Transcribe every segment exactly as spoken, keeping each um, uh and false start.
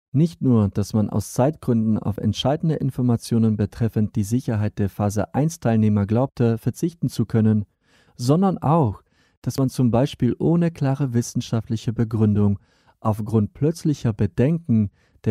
Nicht nur, dass man aus Zeitgründen auf entscheidende Informationen betreffend die Sicherheit der Phase eins Teilnehmer glaubte, verzichten zu können, sondern auch, dass man zum Beispiel ohne klare wissenschaftliche Begründung aufgrund plötzlicher Bedenken der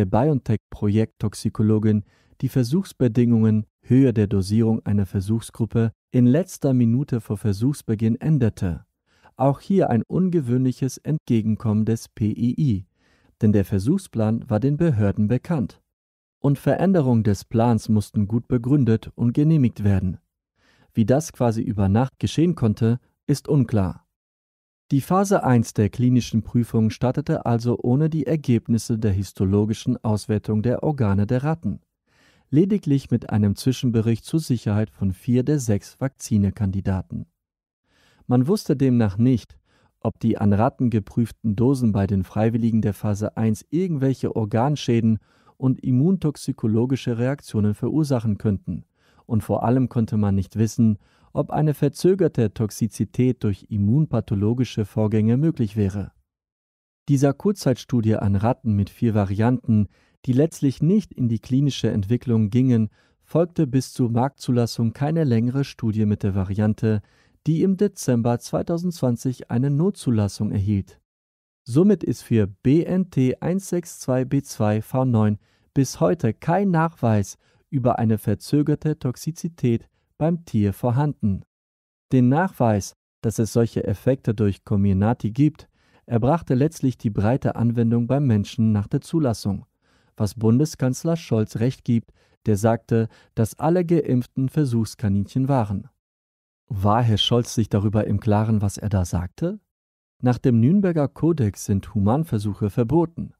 BioNTech-Projekttoxikologin die Versuchsbedingungen Höhe der Dosierung einer Versuchsgruppe in letzter Minute vor Versuchsbeginn änderte. Auch hier ein ungewöhnliches Entgegenkommen des P I I, denn der Versuchsplan war den Behörden bekannt. Und Veränderungen des Plans mussten gut begründet und genehmigt werden. Wie das quasi über Nacht geschehen konnte, ist unklar. Die Phase eins der klinischen Prüfung startete also ohne die Ergebnisse der histologischen Auswertung der Organe der Ratten, lediglich mit einem Zwischenbericht zur Sicherheit von vier der sechs Vakzinekandidaten. Man wusste demnach nicht, ob die an Ratten geprüften Dosen bei den Freiwilligen der Phase eins irgendwelche Organschäden und immuntoxikologische Reaktionen verursachen könnten, und vor allem konnte man nicht wissen, ob eine verzögerte Toxizität durch immunpathologische Vorgänge möglich wäre. Dieser Kurzzeitstudie an Ratten mit vier Varianten, die letztlich nicht in die klinische Entwicklung gingen, folgte bis zur Marktzulassung keine längere Studie mit der Variante, die im Dezember zweitausendzwanzig eine Notzulassung erhielt. Somit ist für B N T eins sechs zwei B zwei V neun bis heute kein Nachweis über eine verzögerte Toxizität beim Tier vorhanden. Den Nachweis, dass es solche Effekte durch Comirnaty gibt, erbrachte letztlich die breite Anwendung beim Menschen nach der Zulassung, was Bundeskanzler Scholz recht gibt, der sagte, dass alle Geimpften Versuchskaninchen waren. War Herr Scholz sich darüber im Klaren, was er da sagte? Nach dem Nürnberger Kodex sind Humanversuche verboten.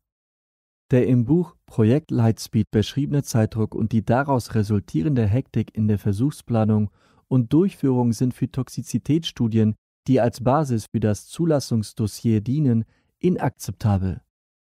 Der im Buch Projekt Lightspeed beschriebene Zeitdruck und die daraus resultierende Hektik in der Versuchsplanung und Durchführung sind für Toxizitätsstudien, die als Basis für das Zulassungsdossier dienen, inakzeptabel.